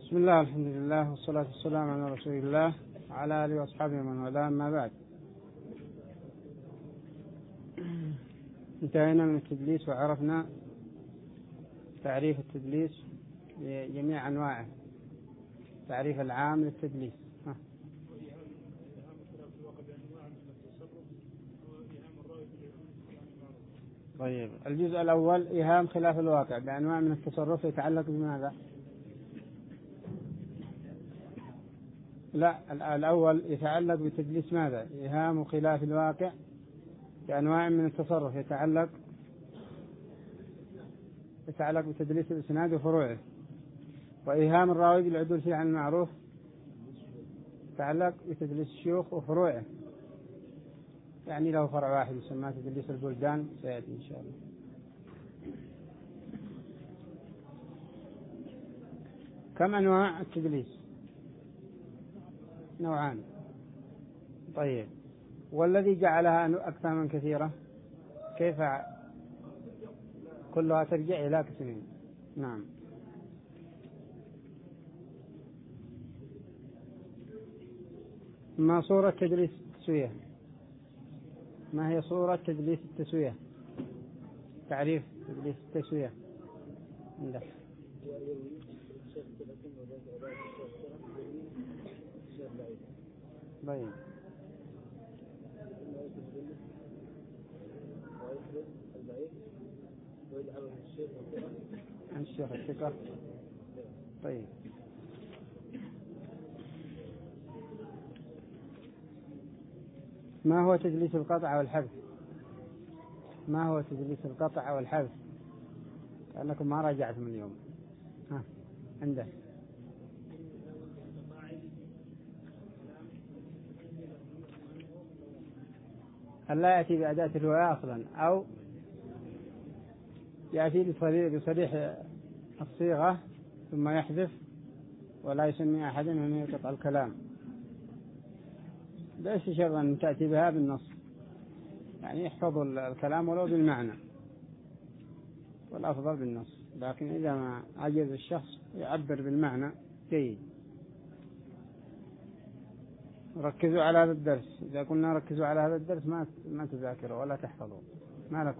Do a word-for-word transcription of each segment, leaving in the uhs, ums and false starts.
بسم الله الحمد لله والصلاة والسلام على رسول الله وعلى آله وأصحابه ومن والاه، أما بعد. انتهينا من التدليس وعرفنا تعريف التدليس بجميع أنواعه، تعريف العام للتدليس. ها. طيب، الجزء الأول إيهام خلاف الواقع بأنواع من التصرف يتعلق بماذا؟ لا، الأول يتعلق بتدليس ماذا؟ إيهام خلاف الواقع بأنواع من التصرف يتعلق يتعلق بتدليس الإسناد وفروعه. وإيهام الراوي بالعدول فيه عن المعروف يتعلق بتدليس الشيوخ وفروعه، يعني له فرع واحد يسمى تدليس البلدان، سيأتي إن شاء الله. كم أنواع التدليس؟ نوعان. طيب، والذي جعلها أكثر من كثيرة كيف؟ كلها ترجع إلى قسمين. نعم. ما صورة تدليس التسوية؟ ما هي صورة تدليس التسوية؟ تعريف تدليس التسوية عندك. طيب، عن الشيخ الثقة. طيب، ما هو تدليس القطع والحذف؟ ما هو تدليس القطع والحذف؟ لأنكم ما راجعتم اليوم. ها عنده هل لا يأتي بأداة الرواية أصلا، أو يأتي بصريح الصيغة ثم يحذف ولا يسمي أحد من يقطع الكلام؟ ليس شرطا أن تأتي بها بالنص، يعني يحفظ الكلام ولو بالمعنى، والأفضل بالنص، لكن إذا ما عجز الشخص يعبر بالمعنى جيد. ركزوا على هذا الدرس، إذا قلنا ركزوا على هذا الدرس ما ما تذاكروا ولا تحفظوا، ما لكم.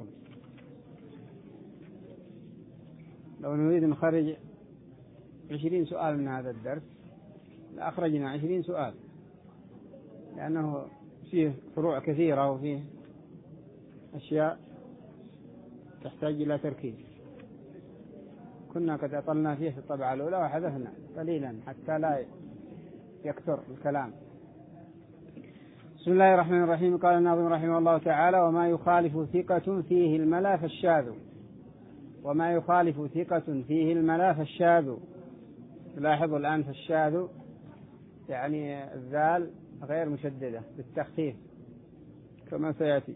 لو نريد نخرج عشرين سؤال من هذا الدرس لأخرجنا عشرين سؤال، لأنه فيه فروع كثيرة وفيه أشياء تحتاج إلى تركيز. كنا قد أطلنا فيه في الطبعة الأولى وحذفنا قليلا حتى لا يكثر الكلام. بسم الله الرحمن الرحيم. قال الناظم رحمه الله تعالى: وما يخالف ثقة فيه الملا فالشاذ. وما يخالف ثقة فيه الملا فالشاذ. لاحظوا الآن فالشاذ يعني الذال غير مشددة بالتخفيف كما سيأتي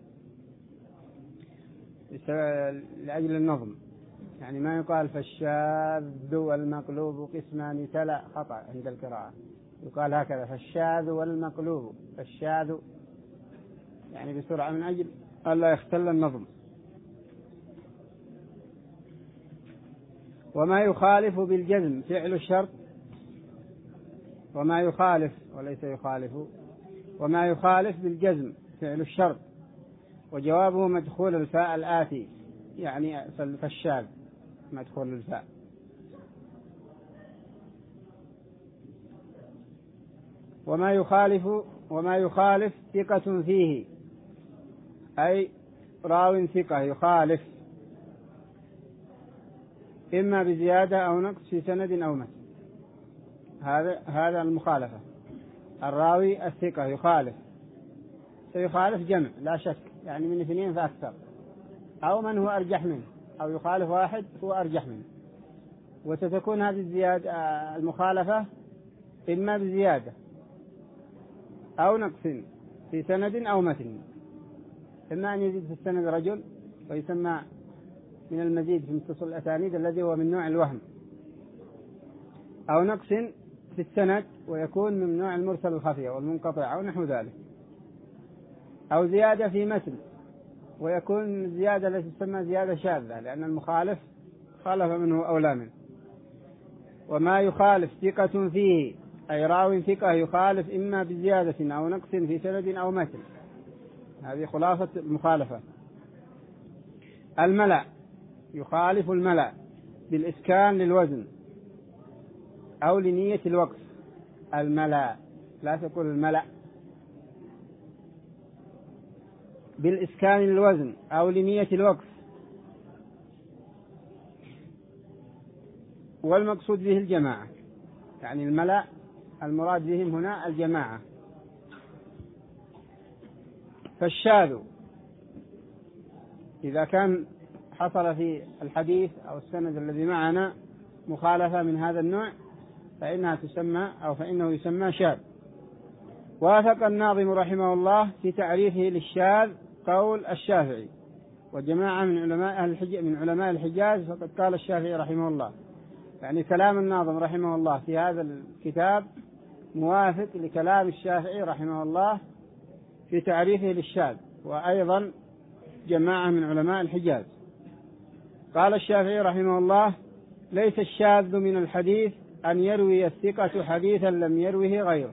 لأجل النظم، يعني ما يقال فالشاذ والمقلوب قسمان تلا، خطأ عند القراءة، يقال هكذا فالشاذ والمقلوب. فالشاذ يعني بسرعة من أجل ألا يختل النظم. وما يخالف بالجزم فعل الشرط. وما يخالف وليس يخالف. وما يخالف بالجزم فعل الشرط، وجوابه مدخول الفاء الآتي، يعني فالشاذ مدخول الفاء. وما يخالف وما يخالف ثقة فيه، أي راو ثقة يخالف إما بزيادة أو نقص في سند أو متن. هذا هذا المخالفة. الراوي الثقة يخالف، سيخالف جمع لا شك، يعني من اثنين فأكثر، أو من هو أرجح منه، أو يخالف واحد هو أرجح منه. وستكون هذه الزيادة المخالفة إما بزيادة أو نقص في سند أو متن، إما أن يزيد في السند رجل ويسمى من المزيد في متصل الأسانيد الذي هو من نوع الوهم، أو نقص في السند ويكون من نوع المرسل الخفي والمنقطع أو نحو ذلك، أو زيادة في متن ويكون زيادة التي تسمى زيادة شاذة، لأن المخالف خالف منه أولى منه. وما يخالف ثقة فيه أي راو ثقة يخالف إما بزيادة أو نقص في سند أو متن. هذه خلاصة المخالفة. الملأ يخالف الملأ بالإسكان للوزن أو لنية الوقف. الملأ لا تقول الملأ، بالإسكان للوزن أو لنية الوقف. والمقصود به الجماعة، يعني الملأ المراد بهم هنا الجماعة. فالشاذ إذا كان حصل في الحديث أو السند الذي معنا مخالفة من هذا النوع فإنها تسمى أو فإنه يسمى شاذ. وافق الناظم رحمه الله في تعريفه للشاذ قول الشافعي وجماعة من علماء الحج من علماء الحجاز. فقد قال الشافعي رحمه الله، يعني كلام الناظم رحمه الله في هذا الكتاب موافق لكلام الشافعي رحمه الله في تعريفه للشاذ، وأيضا جماعة من علماء الحجاز. قال الشافعي رحمه الله: ليس الشاذ من الحديث أن يروي الثقة حديثا لم يروه غيره.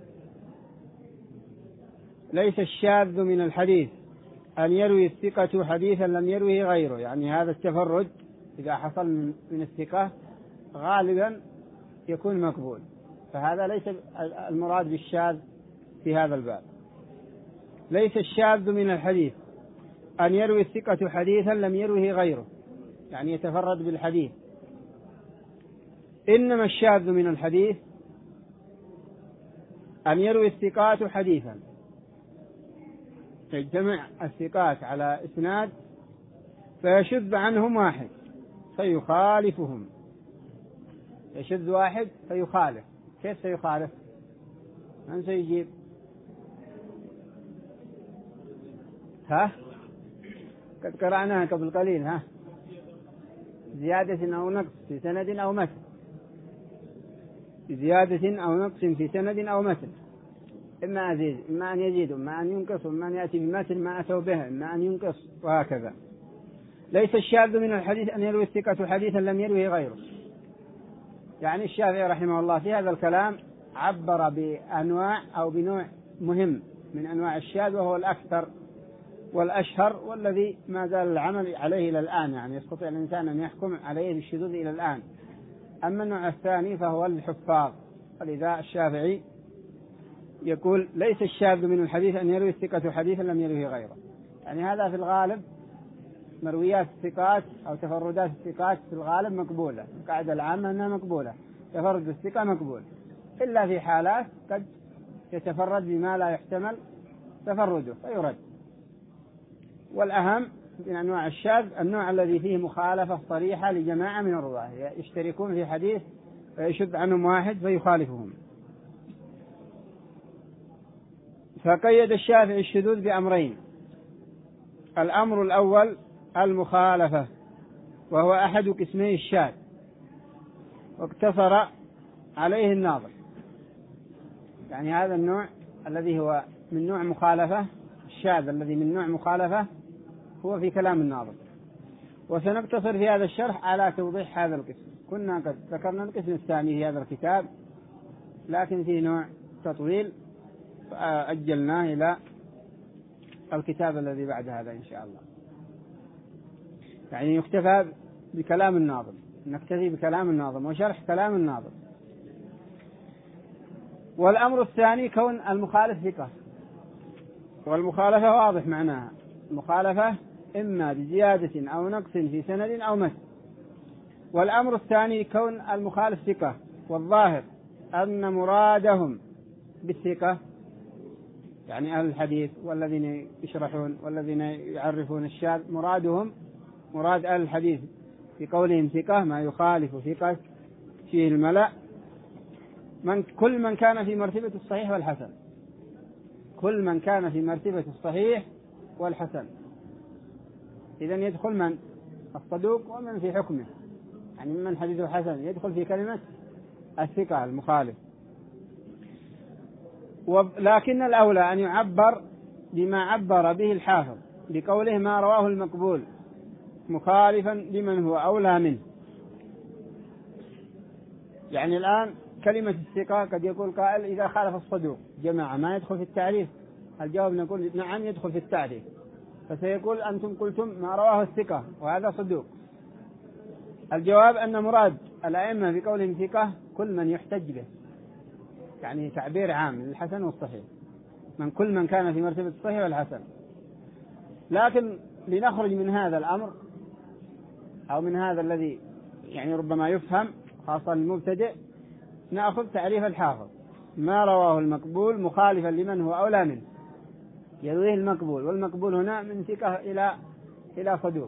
ليس الشاذ من الحديث أن يروي الثقة حديثا لم يروه غيره، يعني هذا التفرد إذا حصل من الثقة غالبا يكون مقبول، فهذا ليس المراد بالشاذ في هذا الباب. ليس الشاذ من الحديث أن يروي الثقة حديثا لم يروه غيره، يعني يتفرد بالحديث. إنما الشاذ من الحديث أن يروي الثقات حديثا، تجتمع الثقات على إسناد فيشذ عنهم واحد فيخالفهم. يشذ واحد فيخالف. كيف سيخالف؟ من سيجيب؟ ها؟ قد قرأناها قبل قليل. ها؟ زيادة أو نقص في سند أو متن. زيادة أو نقص في سند أو متن، إما أزيد إما أن يزيد إما أن ينقص إما أن يأتي بمثل ما أتوا به إما أن ينقص وهكذا. ليس الشاذ من الحديث أن يروي الثقة حديثا لم يروه غيره، يعني الشافعي رحمه الله في هذا الكلام عبر بأنواع أو بنوع مهم من أنواع الشاذ، وهو الأكثر والأشهر والذي ما زال العمل عليه إلى الآن، يعني يستطيع الإنسان أن يحكم عليه بالشذوذ إلى الآن. أما النوع الثاني فهو الحفاظ. ولذا الشافعي يقول: ليس الشاذ من الحديث أن يروي الثقة حديثا لم يروه غيره، يعني هذا في الغالب مرويات الثقات أو تفردات الثقات في الغالب مقبولة. القاعدة العامة أنها مقبولة، تفرد الثقة مقبول، إلا في حالات قد يتفرد بما لا يحتمل تفرده فيرد. والأهم من أنواع الشاذ النوع الذي فيه مخالفة صريحة لجماعة من الرواة، يشتركون في حديث فيشذ عنهم واحد فيخالفهم. فقيد الشافعي الشذوذ بأمرين: الأمر الأول المخالفة، وهو أحد قسمي الشاذ، واقتصر عليه الناظم. يعني هذا النوع الذي هو من نوع مخالفة، الشاذ الذي من نوع مخالفة هو في كلام الناظم. وسنقتصر في هذا الشرح على توضيح هذا القسم. كنا قد ذكرنا القسم الثاني في هذا الكتاب، لكن في نوع تطويل فأجلناه إلى الكتاب الذي بعد هذا إن شاء الله. يعني يكتفى بكلام الناظم، نكتفي بكلام الناظم وشرح كلام الناظم. والأمر الثاني كون المخالف ثقة، والمخالفة واضح معناها، المخالفة إما بزيادة أو نقص في سند أو متن. والأمر الثاني كون المخالف ثقة، والظاهر أن مرادهم بالثقة يعني أهل الحديث والذين يشرحون والذين يعرفون الشاذ مرادهم مراد أهل الحديث في قولهم ثقة ما يخالف ثقة فيه الملأ من كل من كان في مرتبة الصحيح والحسن، كل من كان في مرتبة الصحيح والحسن. إذن يدخل من الصدوق ومن في حكمه، يعني من حديثه حسن يدخل في كلمة الثقة المخالف. ولكن الأولى أن يعبر بما عبر به الحافظ بقوله ما رواه المقبول مخالفا لمن هو أولى منه. يعني الآن كلمة الثقة قد يقول قائل إذا خالف الصدوق جماعة ما يدخل في التعريف. الجواب نقول نعم يدخل في التعريف، فسيقول أنتم قلتم ما رواه الثقة وهذا صدوق. الجواب أن مراد الأئمة بقولهم ثقة كل من يحتج به، يعني تعبير عام للحسن والصحيح، من كل من كان في مرتبة الصحيح والحسن. لكن لنخرج من هذا الأمر أو من هذا الذي يعني ربما يفهم خاصة المبتدئ، نأخذ تعريف الحافظ: ما رواه المقبول مخالفا لمن هو أولى منه، يرويه المقبول، والمقبول هنا من ثقة إلى إلى صدوق،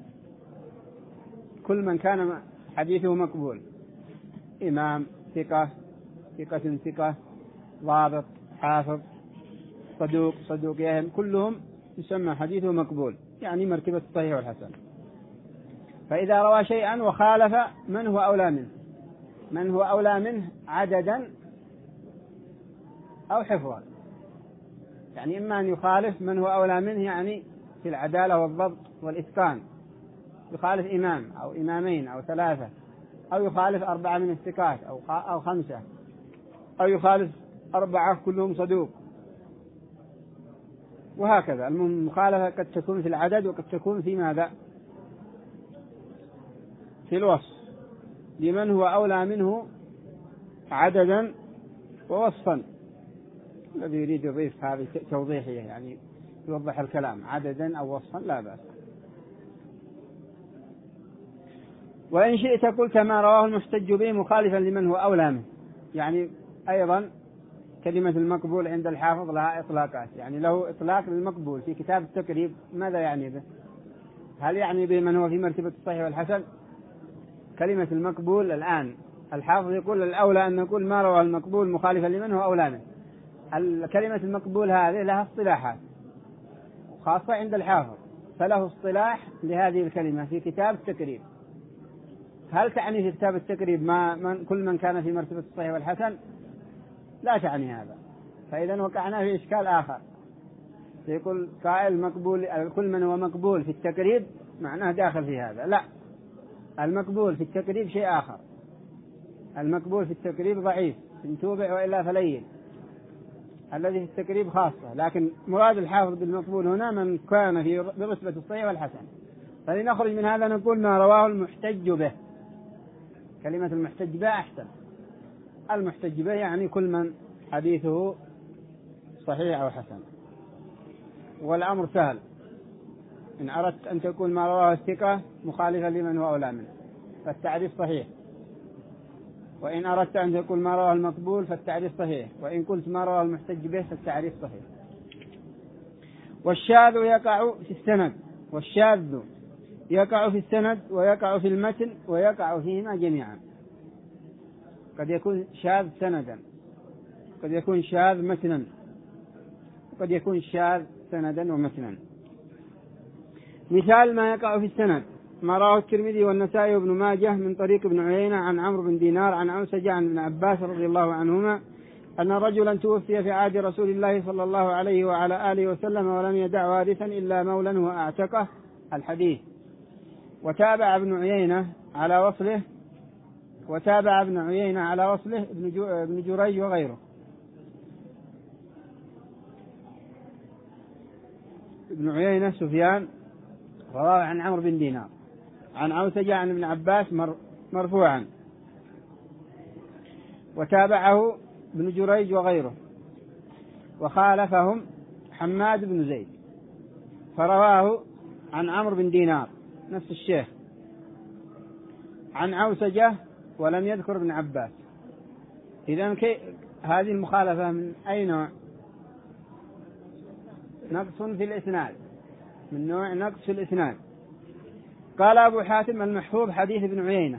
كل من كان حديثه مقبول، إمام، ثقة، ثقة ثقة، ضابط، حافظ، صدوق، صدوق يهم، كلهم يسمى حديثه مقبول، يعني مرتبة الصحيح والحسن. فإذا روى شيئا وخالف من هو أولى منه، من هو أولى منه عددا أو حفظا، يعني إما أن يخالف من هو أولى منه يعني في العدالة والضبط والإتقان، يخالف إمام أو إمامين أو ثلاثة، أو يخالف أربعة من الثقات أو أو خمسة، أو يخالف أربعة كلهم صدوق، وهكذا. المخالفة قد تكون في العدد وقد تكون في ماذا؟ في الوصف، لمن هو أولى منه عددا ووصفا. الذي يريد يضيف هذه توضيحية يعني يوضح الكلام، عددا أو وصفا لا بأس. وإن شئت قلت ما رواه المحتج به مخالفا لمن هو أولى منه، يعني أيضا كلمة المقبول عند الحافظ لها إطلاقات، يعني له إطلاق للمقبول في كتاب التقريب. ماذا يعني به؟ هل يعني به من هو في مرتبة الصحيح والحسن؟ كلمة المقبول الآن الحافظ يقول الأولى أن نقول ما رواه المقبول مخالفا لمن هو أولى منه. كلمة المقبول هذه لها اصطلاحات خاصة عند الحافظ، فله اصطلاح لهذه الكلمة في كتاب التقريب. هل تعني في كتاب التقريب ما من كل من كان في مرتبة الصحيح والحسن؟ لا تعني هذا. فإذا وقعنا في إشكال آخر، يقول قائل مقبول كل من هو مقبول في التقريب معناه داخل في هذا. لا، المقبول في التقريب شيء آخر. المقبول في التقريب ضعيف إن توبع وإلا فلين، الذي في التقريب خاصة. لكن مراد الحافظ بالمقبول هنا من كان في برتبة الصحيح والحسن. فلنخرج من هذا نقول ما رواه المحتج به. كلمة المحتج به أحسن. المحتج به يعني كل من حديثه صحيح أو حسن، والأمر سهل. إن أردت أن تقول ما رواه الثقة مخالفا لمن هو أولى منه فالتعريف صحيح، وإن أردت أن تقول ما رواه المقبول فالتعريف صحيح، وإن قلت ما رواه المحتج به فالتعريف صحيح. والشاذ يقع في السند، والشاذ يقع في السند ويقع في المتن ويقع فيهما جميعا. قد يكون شاذ سندا، قد يكون شاذ متنا، قد يكون شاذ سندا ومتنا. مثال ما يقع في السند ما رواه الترمذي والنسائي وابن ماجه من طريق ابن عيينة عن عمرو بن دينار عن أوسج عن ابن عباس رضي الله عنهما أن رجلا توفي في عهد رسول الله صلى الله عليه وعلى آله وسلم ولم يدع وارثا إلا مولا وأعتقه، الحديث. وتابع ابن عيينة على وصله وتابع ابن عيينة على وصله ابن جريج وغيره. ابن عيينة سفيان رواه عن عمرو بن دينار عن أوسج عن ابن عباس مرفوعا، وتابعه ابن جريج وغيره، وخالفهم حماد بن زيد فرواه عن عمرو بن دينار نفس الشيخ عن أوسجة ولم يذكر ابن عباس. إذن هذه المخالفة من أي نوع؟ نقص في الإسناد، من نوع نقص في الإسناد. قال أبو حاتم المحفوظ حديث ابن عيينة،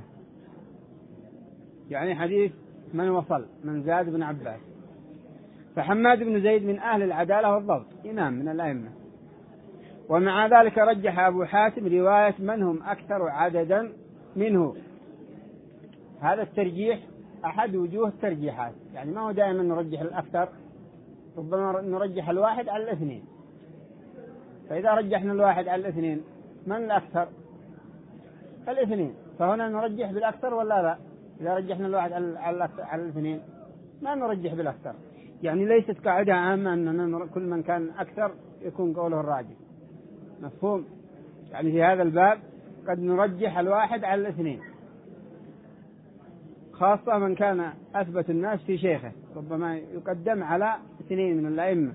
يعني حديث من وصل من زاد بن عباس. فحماد بن زيد من أهل العدالة والضبط، إمام من الأئمة، ومع ذلك رجح أبو حاتم رواية من هم أكثر عددا منه. هذا الترجيح أحد وجوه الترجيحات، يعني ما هو دائما نرجح الأكثر، ربما نرجح الواحد على الاثنين. فإذا رجحنا الواحد على الاثنين من الأكثر؟ الاثنين، فهنا نرجح بالأكثر ولا لا؟ إذا رجحنا الواحد على على الاثنين ما نرجح بالأكثر، يعني ليست قاعدة عامة أن كل من كان أكثر يكون قوله الراجح، مفهوم؟ يعني في هذا الباب قد نرجح الواحد على الاثنين، خاصة من كان أثبت الناس في شيخه ربما يقدم على اثنين من الأئمة،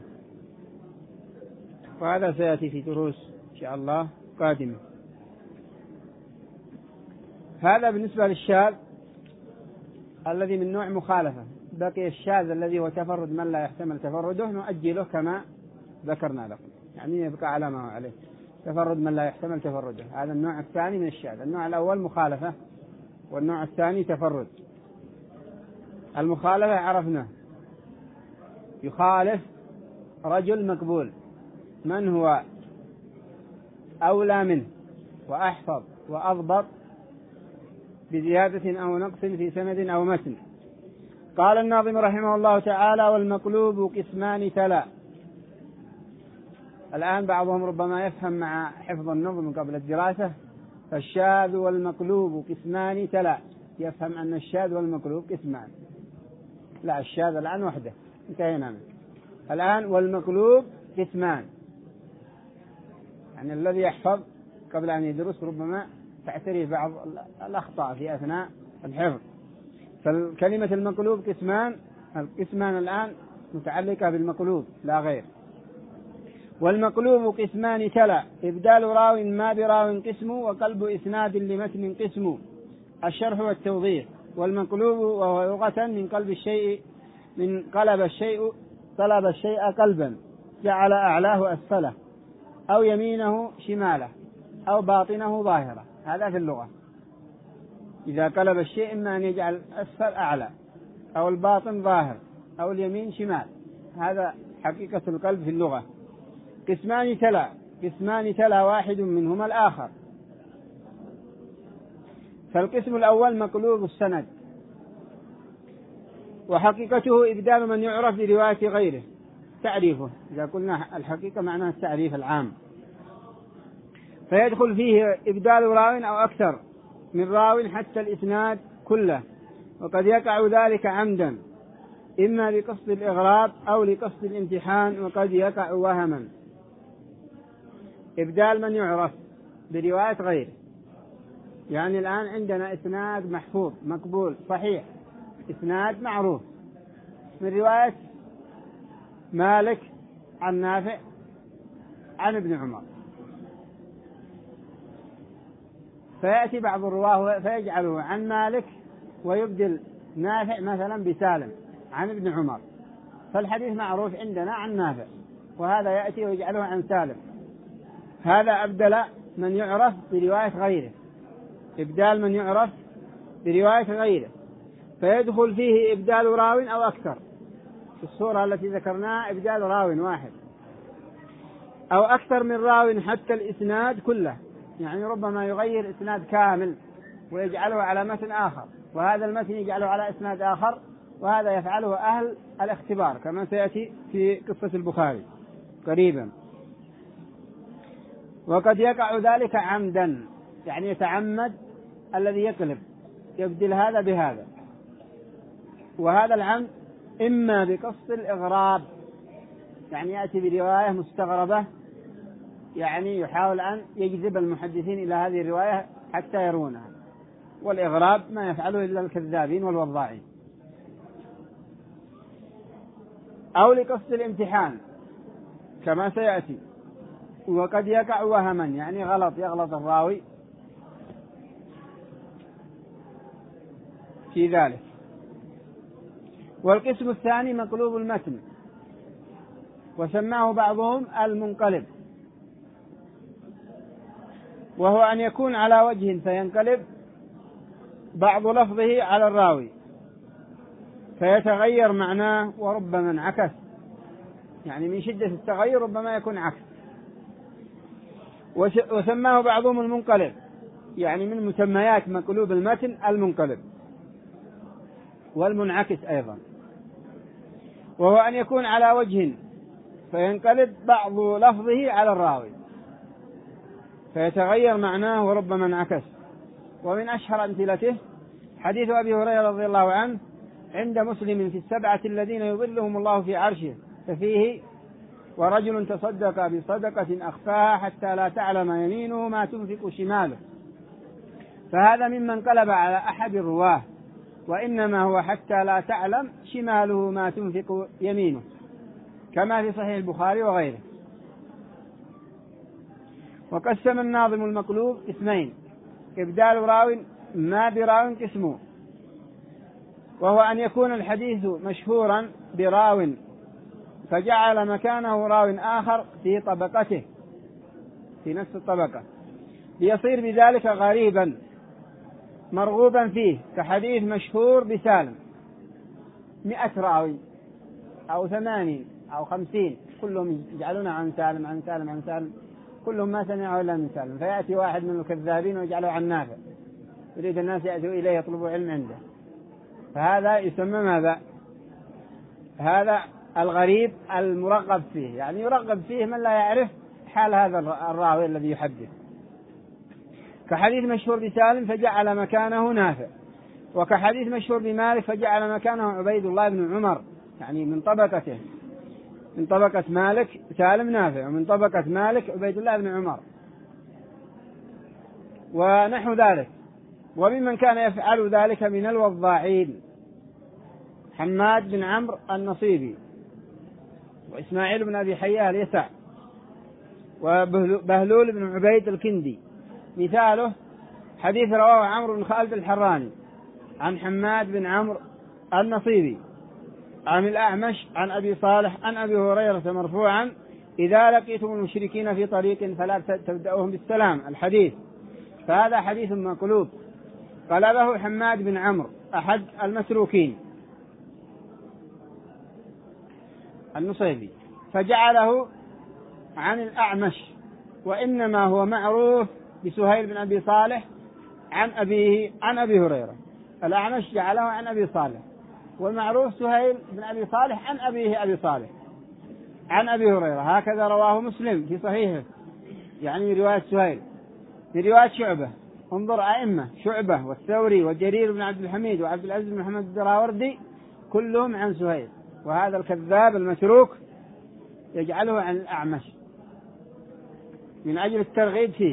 وهذا سيأتي في دروس إن شاء الله قادمة. هذا بالنسبة للشاذ الذي من نوع مخالفة. بقي الشاذ الذي هو تفرد من لا يحتمل تفرده نؤجله كما ذكرنا لكم، يعني يبقى على ما هو عليه، تفرد من لا يحتمل تفرده، هذا النوع الثاني من الشاذ. النوع الأول مخالفة والنوع الثاني تفرد. المخالفة عرفنا، يخالف رجل مقبول من هو أولى منه وأحفظ وأضبط بزيادة أو نقص في سند أو متن. قال الناظم رحمه الله تعالى: والمقلوب قسمان تلا. الآن بعضهم ربما يفهم مع حفظ النظم قبل الدراسة فالشاذ والمقلوب قسمان تلا، يفهم أن الشاذ والمقلوب قسمان. لا، الشاذ الآن وحده انتهينا منه. الآن والمقلوب قسمان، يعني الذي يحفظ قبل أن يدرس ربما تعتري بعض الأخطاء في أثناء الحفظ. فالكلمة المقلوب قسمان، القسمان الآن متعلقة بالمقلوب لا غير. والمقلوب قسمان تلا: إبدال راو ما براو قسم، وقلب إسناد لمتن قسم، الشرح والتوضيح. والمقلوب وهو لغة من قلب الشيء، من قلب الشيء، طلب الشيء قلبا، جعل أعلاه أسفله، أو يمينه شماله، أو باطنه ظاهرة. هذا في اللغة. إذا قلب الشيء إما أن يجعل أسفل أعلى، أو الباطن ظاهر، أو اليمين شمال. هذا حقيقة القلب في اللغة. قسمان تلا: قسمان تلا واحد منهما الآخر. فالقسم الأول مقلوب السند، وحقيقته إبدال من يعرف برواية غيره. تعريفه إذا قلنا الحقيقة معناه التعريف العام، فيدخل فيه إبدال راو أو أكثر من راو حتى الإسناد كله، وقد يقع ذلك عمدا إما لقصد الإغراض أو لقصد الامتحان، وقد يقع وهما. إبدال من يعرف برواية غيره، يعني الآن عندنا إسناد محفوظ مقبول صحيح، إسناد معروف من رواية مالك عن نافع عن ابن عمر، فيأتي بعض الرواه فيجعله عن مالك ويبدل نافع مثلا بسالم عن ابن عمر، فالحديث معروف عندنا عن نافع، وهذا يأتي ويجعله عن سالم. هذا أبدل من يعرف برواية غيره، إبدال من يعرف برواية غيره، فيدخل فيه إبدال راو أو أكثر. في الصورة التي ذكرناها إبدال راو واحد أو أكثر من راو حتى الإسناد كله، يعني ربما يغير إسناد كامل ويجعله على متن آخر، وهذا المتن يجعله على إسناد آخر، وهذا يفعله أهل الاختبار كما سيأتي في قصة البخاري قريبا. وقد يقع ذلك عمدا، يعني يتعمد الذي يقلب يبدل هذا بهذا، وهذا العمد إما بقصد الإغراب، يعني يأتي برواية مستغربة، يعني يحاول أن يجذب المحدثين إلى هذه الرواية حتى يرونها، والإغراب ما يفعله إلا الكذابين والوضاعين. أو لقصد الامتحان كما سيأتي. وقد يقع وهما، يعني غلط، يغلط الراوي في ذلك. والقسم الثاني مقلوب المتن، وسماه بعضهم المنقلب، وهو أن يكون على وجه فينقلب بعض لفظه على الراوي فيتغير معناه، وربما انعكس، يعني من شدة التغير ربما يكون عكس. وسماه بعضهم المنقلب، يعني من مسميات مقلوب المتن المنقلب والمنعكس أيضا، وهو أن يكون على وجه فينقلب بعض لفظه على الراوي فيتغير معناه وربما انعكس. ومن أشهر أمثلته حديث أبي هريرة رضي الله عنه عند مسلم في السبعة الذين يظلهم الله في عرشه، ففيه ورجل تصدق بصدقة أخفاها حتى لا تعلم يمينه ما تنفق شماله، فهذا ممن قلب على أحد الرواه، وإنما هو حتى لا تعلم شماله ما تنفق يمينه، كما في صحيح البخاري وغيره. وقسم الناظم المقلوب اثنين: إبدال راو ما براو قسمه، وهو أن يكون الحديث مشهورا براو فجعل مكانه راو آخر في طبقته في نفس الطبقة، ليصير بذلك غريبا مرغوبا فيه، كحديث مشهور بسالم مئة راوي أو ثمانين أو خمسين كلهم يجعلون عن سالم عن سالم عن سالم، كلهم ما سمعوا إلا من سالم، فيأتي واحد من الكذابين ويجعله عن نافع، يريد الناس يأتوا إليه يطلبوا علم عنده، فهذا يسمى ماذا؟ هذا الغريب المرغب فيه، يعني يرغب فيه من لا يعرف حال هذا الراوي الذي يحدث، كحديث مشهور بسالم فجعل مكانه نافع، وكحديث مشهور بمالك فجعل مكانه عبيد الله بن عمر، يعني من طبقته، من طبقة مالك سالم نافع، ومن طبقة مالك عبيد الله بن عمر ونحو ذلك. وممن كان يفعل ذلك من الوضاعين حماد بن عمرو النصيبي، وإسماعيل بن أبي حياه اليسع، وبهلول بن عبيد الكندي. مثاله حديث رواه عمرو بن خالد الحراني عن حماد بن عمرو النصيبي عن الأعمش عن أبي صالح عن أبي هريرة مرفوعا: إذا لقيتم المشركين في طريق فلا تبدأوهم بالسلام، الحديث. فهذا حديث مقلوب قلبه حماد بن عمرو أحد المتروكين النصيبي فجعله عن الأعمش، وإنما هو معروف بسهيل بن أبي صالح عن أبيه عن أبي هريرة. الأعمش جعله عن أبي صالح، والمعروف سهيل بن أبي صالح عن أبيه أبي صالح عن أبي هريرة. هكذا رواه مسلم في صحيحه، يعني رواية سهيل. في رواية شعبة انظر أئمة شعبة والثوري وجرير بن عبد الحميد وعبد العزيز بن محمد الدراوردي كلهم عن سهيل، وهذا الكذاب المتروك يجعله عن الأعمش من أجل الترغيب فيه.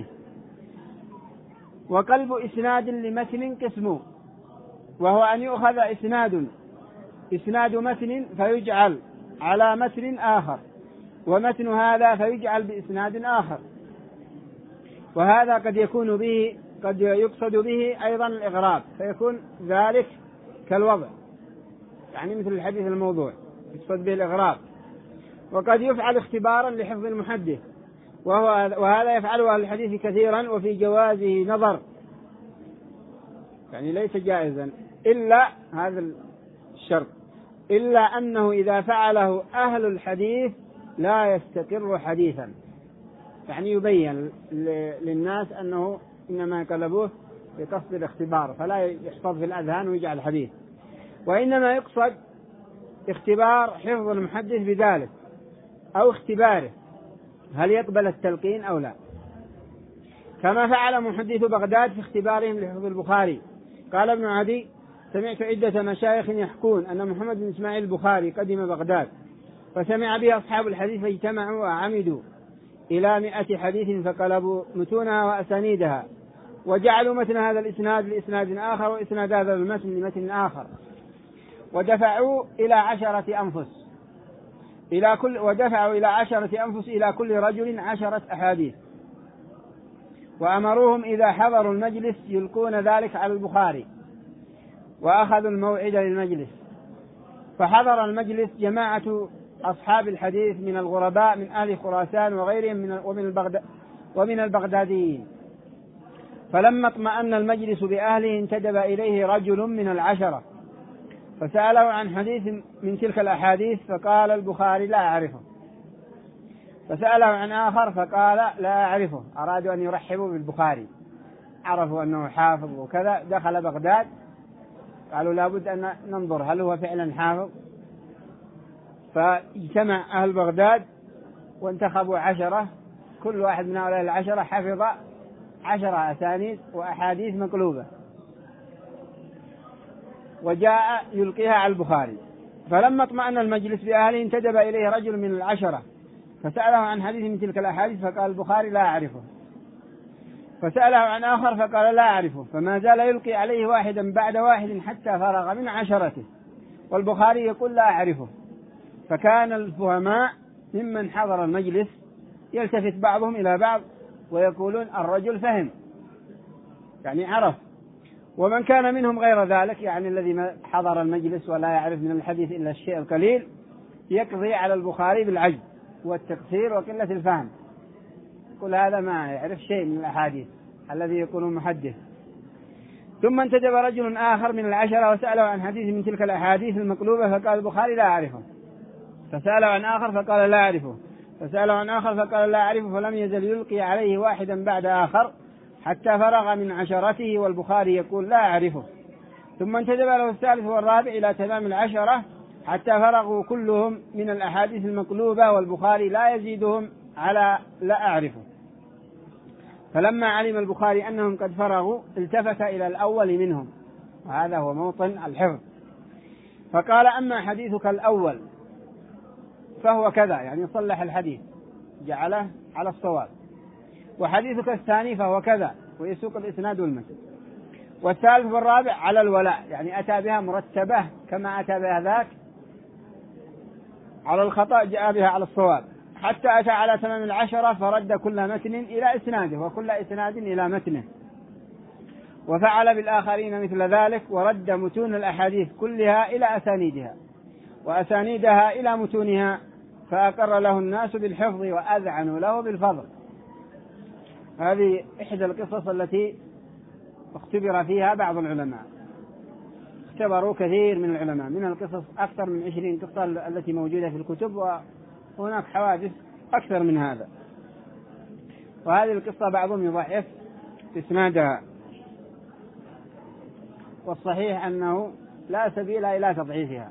وقلب إسناد لمتن قسمه، وهو أن يؤخذ إسناد إسناد متن فيجعل على متن آخر، ومتن هذا فيجعل بإسناد آخر، وهذا قد يكون به قد يقصد به أيضا الإغراب، فيكون ذلك كالوضع، يعني مثل الحديث الموضوع يقصد به الإغراب. وقد يفعل اختبارا لحفظ المحدث، وهو وهذا يفعله أهل الحديث كثيرا، وفي جوازه نظر، يعني ليس جائزا إلا هذا الشرط، إلا أنه إذا فعله أهل الحديث لا يستقر حديثا، يعني يبين للناس أنه إنما قلبوه بقصد الاختبار، فلا يحفظ في الأذهان ويجعل حديث، وإنما يقصد اختبار حفظ المحدث بذلك، أو اختباره هل يقبل التلقين أو لا، كما فعل محدث بغداد في اختبارهم لحفظ البخاري. قال ابن عدي: سمعت عدة مشايخ يحكون أن محمد بن إسماعيل البخاري قدم بغداد، فسمع به أصحاب الحديث فاجتمعوا وعمدوا إلى مئة حديث، فقلبوا متونها وأسانيدها، وجعلوا متن هذا الإسناد لإسناد آخر، وإسناد هذا المتن لمتن آخر، ودفعوا إلى عشرة أنفس إلى كل ودفعوا إلى عشرة أنفس إلى كل رجل عشرة أحاديث، وأمروهم إذا حضروا المجلس يلقون ذلك على البخاري، وأخذوا الموعد للمجلس. فحضر المجلس جماعة أصحاب الحديث من الغرباء من أهل خراسان وغيرهم من ومن البغد ومن البغداديين، فلما اطمأن المجلس بأهله انتدب إليه رجل من العشرة فسأله عن حديث من تلك الأحاديث، فقال: البخاري لا أعرفه. فسأله عن آخر فقال: لا أعرفه. أرادوا أن يرحبوا بالبخاري، عرفوا أنه حافظ وكذا. دخل بغداد قالوا لابد أن ننظر هل هو فعلا حافظ، فاجتمع أهل بغداد وانتخبوا عشرة، كل واحد من هؤلاء العشرة حفظ عشرة أسانيد وأحاديث مقلوبة، وجاء يلقيها على البخاري. فلما اطمأن المجلس بأهله انتدب إليه رجل من العشرة فسأله عن حديث من تلك الأحاديث فقال البخاري لا أعرفه. فسأله عن آخر فقال لا أعرفه. فما زال يلقي عليه واحدا بعد واحد حتى فرغ من عشرته والبخاري يقول لا أعرفه. فكان الفهماء ممن حضر المجلس يلتفت بعضهم إلى بعض ويقولون الرجل فهم، يعني عرف. ومن كان منهم غير ذلك، يعني الذي حضر المجلس ولا يعرف من الحديث إلا الشيء القليل، يقضي على البخاري بالعجز والتقصير وقلة الفهم. كل هذا ما يعرف شيء من الأحاديث الذي يكون محدث. ثم انتدب رجل آخر من العشرة وسأله عن حديث من تلك الأحاديث المقلوبة فقال البخاري لا أعرفه. فسأله عن آخر فقال لا أعرفه. فسأله عن آخر فقال لا أعرفه. فلم يزل يلقي عليه واحدا بعد آخر حتى فرغ من عشرته والبخاري يقول لا أعرفه. ثم انتدب له الثالث والرابع إلى تمام العشرة حتى فرغوا كلهم من الأحاديث المقلوبة والبخاري لا يزيدهم على لا أعرفه. فلما علم البخاري أنهم قد فرغوا التفت إلى الأول منهم، وهذا هو موطن الحفظ، فقال أما حديثك الأول فهو كذا، يعني صلح الحديث جعله على الصواب، وحديثك الثاني فهو كذا ويسوق الإسناد والمتن، والثالث والرابع على الولاء، يعني أتى بها مرتبة كما أتى بها ذاك على الخطأ جاء بها على الصواب، حتى أتى على تمام العشرة فرد كل متن إلى إسناده وكل إسناد إلى متنه. وفعل بالآخرين مثل ذلك ورد متون الأحاديث كلها إلى أسانيدها وأسانيدها إلى متونها، فأقر له الناس بالحفظ وأذعنوا له بالفضل. هذه إحدى القصص التي اختبر فيها بعض العلماء، اختبروا كثير من العلماء من القصص، أكثر من عشرين قصة التي موجودة في الكتب، وهناك حوادث أكثر من هذا. وهذه القصة بعضهم يضعف إسنادها، والصحيح أنه لا سبيل إلى تضعيفها.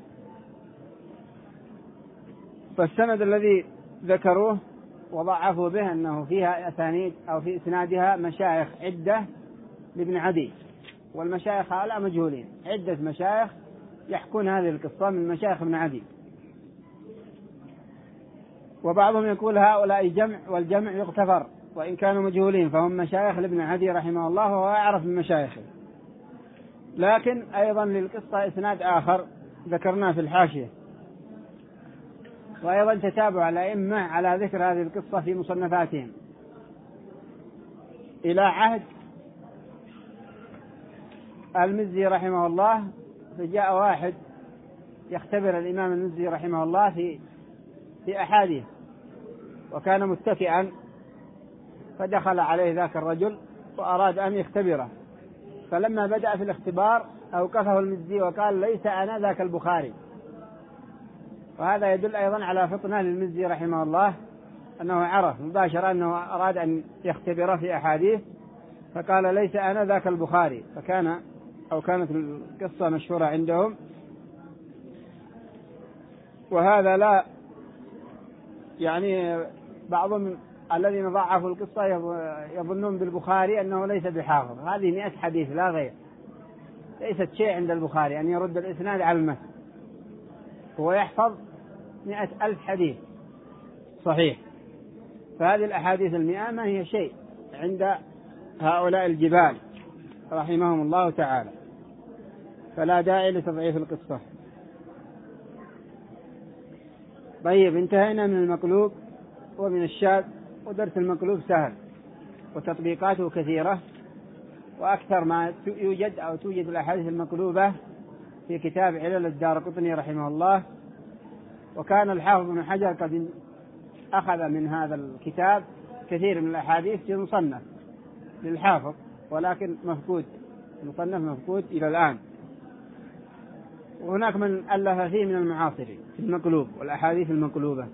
فالسند الذي ذكروه وضعفوا به أنه فيها أسانيد أو في إسنادها مشايخ عدة لابن عدي، والمشايخ هؤلاء مجهولين، عدة مشايخ يحكون هذه القصة من مشايخ ابن عدي. وبعضهم يقول هؤلاء جمع، والجمع يغتفر وإن كانوا مجهولين، فهم مشايخ لابن عدي رحمه الله وهو أعرف من مشايخه. لكن أيضا للقصة إسناد آخر ذكرناه في الحاشية، وأيضا تتابع الأئمة على ذكر هذه القصة في مصنفاتهم إلى عهد المزي رحمه الله. فجاء واحد يختبر الإمام المزي رحمه الله في في أحاديث، وكان متكئا، فدخل عليه ذاك الرجل وأراد أن يختبره، فلما بدأ في الاختبار أوقفه المزي وقال ليس أنا ذاك البخاري. وهذا يدل أيضا على فطنة للمزي رحمه الله، أنه عرف مباشرة أنه أراد أن يختبره في أحاديث، فقال ليس أنا ذاك البخاري. فكان أو كانت القصة مشهورة عندهم. وهذا لا يعني بعضهم الذين ضعفوا القصة يظنون بالبخاري أنه ليس بحافظ. هذه مئة حديث لا غير، ليست شيء عند البخاري أن يرد الإسناد على المتن، هو يحفظ مئة ألف حديث صحيح. فهذه الأحاديث المئة ما هي شيء عند هؤلاء الجبال رحمهم الله تعالى، فلا داعي لتضعيف القصة. طيب، انتهينا من المقلوب ومن الشاذ، ودرس المقلوب سهل وتطبيقاته كثيرة، وأكثر ما يوجد أو توجد الأحاديث المقلوبة في كتاب علل الدارقطني رحمه الله. وكان الحافظ بن حجر قد أخذ من هذا الكتاب كثير من الأحاديث في مصنف للحافظ، ولكن مفقود، مصنف مفقود إلى الآن. وهناك من ألف فيه من المعاصرين في المقلوب والأحاديث المقلوبة،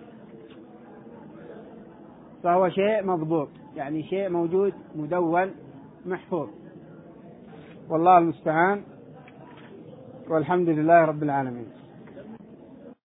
فهو شيء مضبوط، يعني شيء موجود مدون محفوظ، والله المستعان، والحمد لله رب العالمين.